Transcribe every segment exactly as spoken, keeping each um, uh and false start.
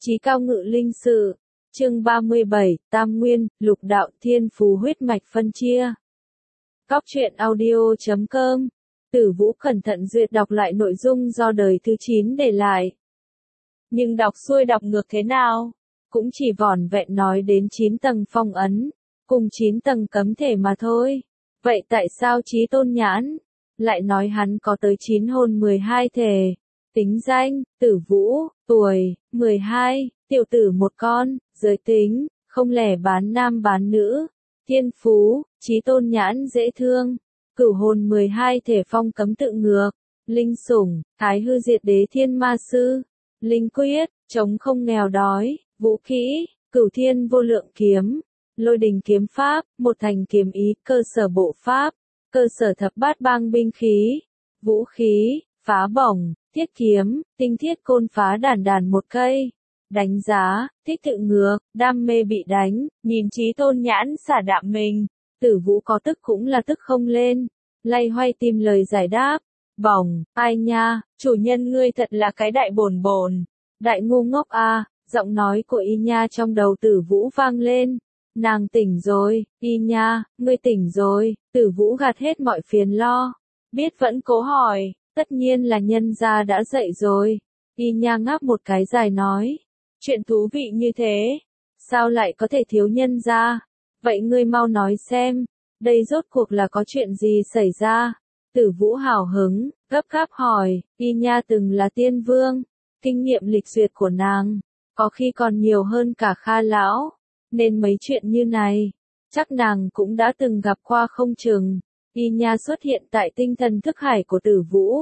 Chí cao ngự linh sự, chương ba mươi bảy, Tam Nguyên, Lục Đạo Thiên Phú huyết mạch phân chia. Cóc truyện audio chấm com. Tử Vũ cẩn thận duyệt đọc lại nội dung do đời thứ chín để lại. Nhưng đọc xuôi đọc ngược thế nào? Cũng chỉ vỏn vẹn nói đến chín tầng phong ấn, cùng chín tầng cấm thể mà thôi. Vậy tại sao Chí Tôn Nhãn lại nói hắn có tới chín hồn mười hai thể? Tính danh, Tử Vũ, tuổi, mười hai, tiểu tử một con, giới tính, không lẻ bán nam bán nữ, thiên phú, Chí Tôn Nhãn dễ thương, cửu hồn mười hai thể phong cấm tự ngược, linh sủng, thái hư diệt đế thiên ma sư, linh quyết, chống không nghèo đói, vũ khí, cửu thiên vô lượng kiếm, lôi đình kiếm pháp, một thành kiếm ý, cơ sở bộ pháp, cơ sở thập bát bang binh khí, vũ khí, phá bổng, thiết kiếm, tinh thiết côn phá đàn đàn một cây. Đánh giá, thích tự ngược, đam mê bị đánh, nhìn Chí Tôn Nhãn xả đạm mình. Tử Vũ có tức cũng là tức không lên, lay hoay tìm lời giải đáp. Bổng, ai nha, chủ nhân ngươi thật là cái đại bồn bồn, đại ngu ngốc a. Giọng nói của Y Nha trong đầu Tử Vũ vang lên. Nàng tỉnh rồi, Y Nha, ngươi tỉnh rồi. Tử Vũ gạt hết mọi phiền lo, biết vẫn cố hỏi. Tất nhiên là nhân gia đã dậy rồi. Y Nha ngáp một cái dài nói. Chuyện thú vị như thế, sao lại có thể thiếu nhân gia? Vậy ngươi mau nói xem, đây rốt cuộc là có chuyện gì xảy ra? Tử Vũ hào hứng, gấp gáp hỏi. Y Nha từng là tiên vương, kinh nghiệm lịch duyệt của nàng, có khi còn nhiều hơn cả Kha lão, nên mấy chuyện như này, chắc nàng cũng đã từng gặp qua không chừng. Y Nha xuất hiện tại tinh thần thức hải của Tử Vũ,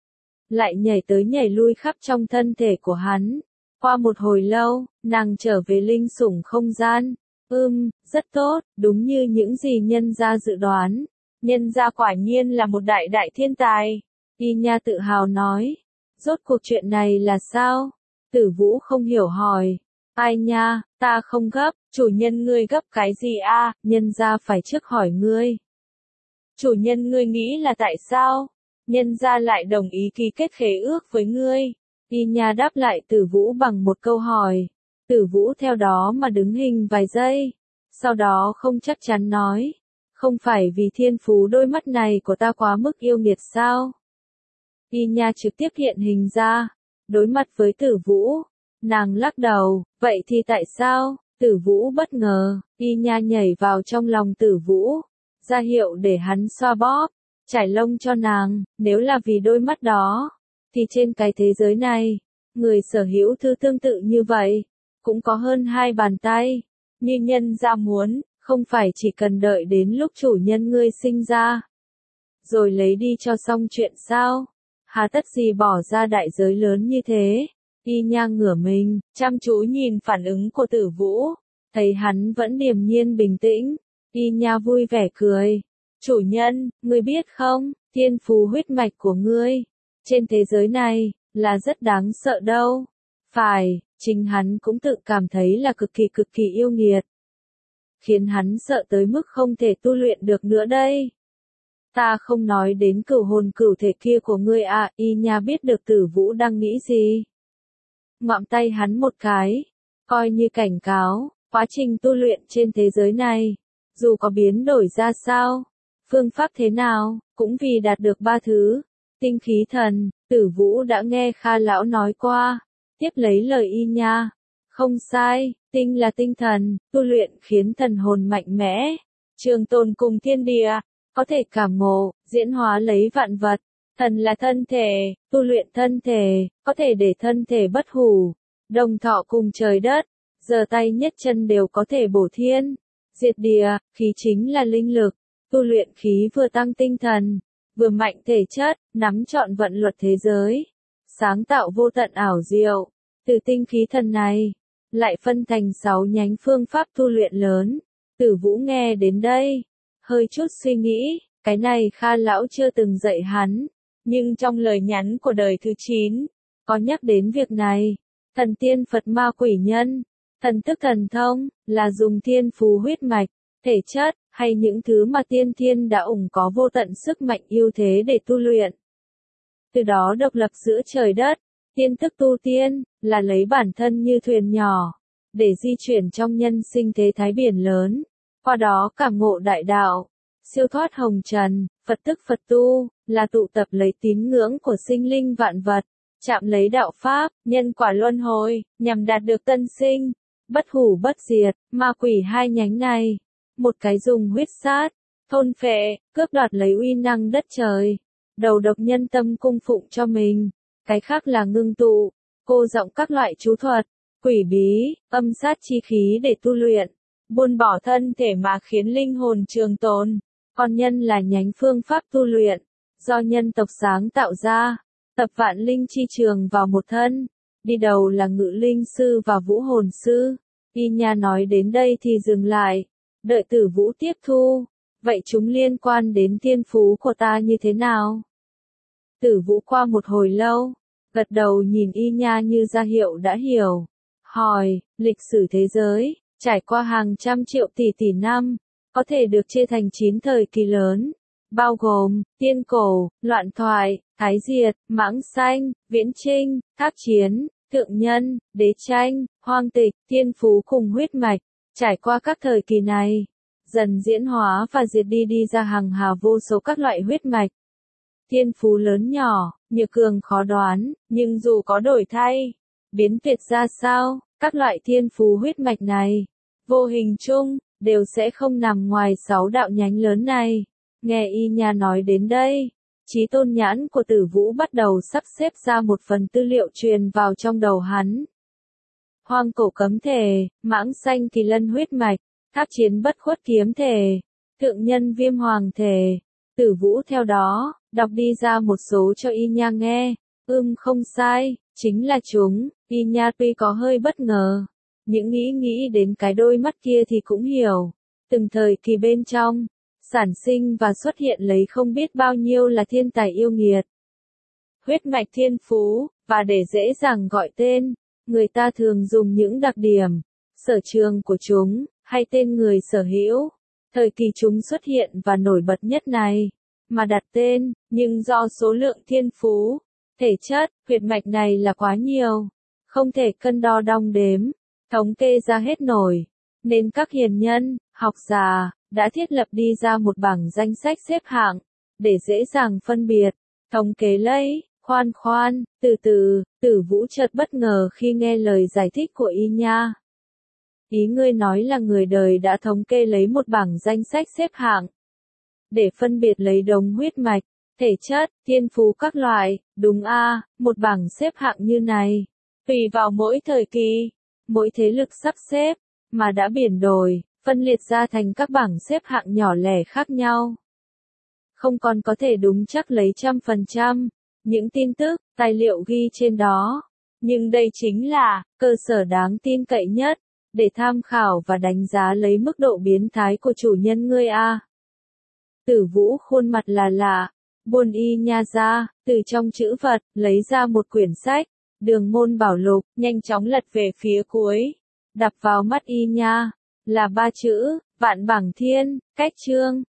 lại nhảy tới nhảy lui khắp trong thân thể của hắn. Qua một hồi lâu, nàng trở về linh sủng không gian. Ừm, rất tốt, đúng như những gì nhân gia dự đoán. Nhân gia quả nhiên là một đại đại thiên tài. Y Nha tự hào nói. Rốt cuộc chuyện này là sao? Tử Vũ không hiểu hỏi. Ai nha, ta không gấp, chủ nhân ngươi gấp cái gì a? Nhân gia phải trước hỏi ngươi. Chủ nhân ngươi nghĩ là tại sao? Nhân gia lại đồng ý ký kết khế ước với ngươi. Y Nha đáp lại Tử Vũ bằng một câu hỏi. Tử Vũ theo đó mà đứng hình vài giây. Sau đó không chắc chắn nói. Không phải vì thiên phú đôi mắt này của ta quá mức yêu nghiệt sao? Y Nha trực tiếp hiện hình ra. Đối mặt với Tử Vũ. Nàng lắc đầu. Vậy thì tại sao? Tử Vũ bất ngờ. Y Nha nhảy vào trong lòng Tử Vũ, ra hiệu để hắn xoa bóp, trải lông cho nàng. Nếu là vì đôi mắt đó, thì trên cái thế giới này, người sở hữu thứ tương tự như vậy, cũng có hơn hai bàn tay. Như nhân gia muốn, không phải chỉ cần đợi đến lúc chủ nhân ngươi sinh ra, rồi lấy đi cho xong chuyện sao? Hà tất gì bỏ ra đại giới lớn như thế? Y Nha ngửa mình, chăm chú nhìn phản ứng của Tử Vũ, thấy hắn vẫn điềm nhiên bình tĩnh. Y Nha vui vẻ cười. Chủ nhân, ngươi biết không, thiên phú huyết mạch của ngươi, trên thế giới này, là rất đáng sợ đâu. Phải, chính hắn cũng tự cảm thấy là cực kỳ cực kỳ yêu nghiệt. Khiến hắn sợ tới mức không thể tu luyện được nữa đây. Ta không nói đến cửu hồn cửu thể kia của ngươi à. Y Nha biết được Tử Vũ đang nghĩ gì. Ngoạm tay hắn một cái, coi như cảnh cáo, quá trình tu luyện trên thế giới này, dù có biến đổi ra sao, phương pháp thế nào, cũng vì đạt được ba thứ. Tinh khí thần, Tử Vũ đã nghe Kha lão nói qua, tiếp lấy lời Y Nha. Không sai, tinh là tinh thần, tu luyện khiến thần hồn mạnh mẽ, trường tồn cùng thiên địa, có thể cảm ngộ, diễn hóa lấy vạn vật. Thần là thân thể, tu luyện thân thể, có thể để thân thể bất hủ, đồng thọ cùng trời đất, giơ tay nhất chân đều có thể bổ thiên, diệt địa. Khí chính là linh lực, tu luyện khí vừa tăng tinh thần, vừa mạnh thể chất, nắm trọn vận luật thế giới, sáng tạo vô tận ảo diệu. Từ tinh khí thần này, lại phân thành sáu nhánh phương pháp tu luyện lớn. Tử Vũ nghe đến đây, hơi chút suy nghĩ, cái này Kha lão chưa từng dạy hắn, nhưng trong lời nhắn của đời thứ chín, có nhắc đến việc này. Thần tiên Phật ma quỷ nhân, thần tức thần thông, là dùng thiên phú huyết mạch, thể chất, hay những thứ mà tiên thiên đã ủng có vô tận sức mạnh ưu thế để tu luyện. Từ đó độc lập giữa trời đất, Tiên thức tu tiên, là lấy bản thân như thuyền nhỏ, để di chuyển trong nhân sinh thế thái biển lớn, qua đó cảm ngộ đại đạo, siêu thoát hồng trần. Phật tức Phật tu, là tụ tập lấy tín ngưỡng của sinh linh vạn vật, chạm lấy đạo pháp, nhân quả luân hồi, nhằm đạt được tân sinh, bất hủ bất diệt. Ma quỷ hai nhánh này, một cái dùng huyết sát, thôn phệ, cướp đoạt lấy uy năng đất trời, đầu độc nhân tâm cung phụng cho mình, cái khác là ngưng tụ, cô giọng các loại chú thuật, quỷ bí, âm sát chi khí để tu luyện, buông bỏ thân thể mà khiến linh hồn trường tồn. Còn nhân là nhánh phương pháp tu luyện, do nhân tộc sáng tạo ra, tập vạn linh chi trường vào một thân, đi đầu là ngự linh sư và vũ hồn sư. Y Nha nói đến đây thì dừng lại, đợi Tử Vũ tiếp thu, vậy chúng liên quan đến thiên phú của ta như thế nào? Tử Vũ qua một hồi lâu, gật đầu nhìn Y Nha như ra hiệu đã hiểu, hỏi, lịch sử thế giới, trải qua hàng trăm triệu tỷ tỷ năm, có thể được chia thành chín thời kỳ lớn, bao gồm, tiên cổ, loạn thoại, thái diệt, mãng sanh, viễn trinh, tháp chiến, thượng nhân, đế tranh, hoang tịch, thiên phú cùng huyết mạch. Trải qua các thời kỳ này, dần diễn hóa và diệt đi đi ra hàng hà vô số các loại huyết mạch. Thiên phú lớn nhỏ, nhược cường khó đoán, nhưng dù có đổi thay, biến tuyệt ra sao, các loại thiên phú huyết mạch này, vô hình chung, đều sẽ không nằm ngoài sáu đạo nhánh lớn này. Nghe Y Nha nói đến đây, trí tôn nhãn của Tử Vũ bắt đầu sắp xếp ra một phần tư liệu truyền vào trong đầu hắn. Hoang cổ cấm thể, mãng sanh kỳ lân huyết mạch, tháp chiến bất khuất kiếm thể, thượng nhân viêm hoàng thể. Tử Vũ theo đó, đọc đi ra một số cho Y Nha nghe, ưm không sai, chính là chúng. Y Nha tuy có hơi bất ngờ, những nghĩ nghĩ đến cái đôi mắt kia thì cũng hiểu, từng thời kỳ bên trong, sản sinh và xuất hiện lấy không biết bao nhiêu là thiên tài yêu nghiệt. Huyết mạch thiên phú, và để dễ dàng gọi tên, người ta thường dùng những đặc điểm, sở trường của chúng, hay tên người sở hữu, thời kỳ chúng xuất hiện và nổi bật nhất này, mà đặt tên, nhưng do số lượng thiên phú, thể chất, huyết mạch này là quá nhiều, không thể cân đo đong đếm, thống kê ra hết nổi, nên các hiền nhân, học giả, đã thiết lập đi ra một bảng danh sách xếp hạng, để dễ dàng phân biệt, thống kế lấy. Khoan khoan, từ từ, Tử Vũ chợt bất ngờ khi nghe lời giải thích của Y Nha. Ý ngươi nói là người đời đã thống kê lấy một bảng danh sách xếp hạng, để phân biệt lấy đống huyết mạch, thể chất, thiên phú các loại, đúng a, à, một bảng xếp hạng như này, tùy vào mỗi thời kỳ, mỗi thế lực sắp xếp, mà đã biển đổi, phân liệt ra thành các bảng xếp hạng nhỏ lẻ khác nhau. Không còn có thể đúng chắc lấy trăm phần trăm. Những tin tức, tài liệu ghi trên đó, nhưng đây chính là cơ sở đáng tin cậy nhất để tham khảo và đánh giá lấy mức độ biến thái của chủ nhân ngươi a. Tử Vũ khuôn mặt là lạ, buồn Y Nha ra, từ trong chữ vật lấy ra một quyển sách, Đường môn bảo lục, nhanh chóng lật về phía cuối, đập vào mắt Y Nha là ba chữ, Vạn Bảng Thiên, cách chương.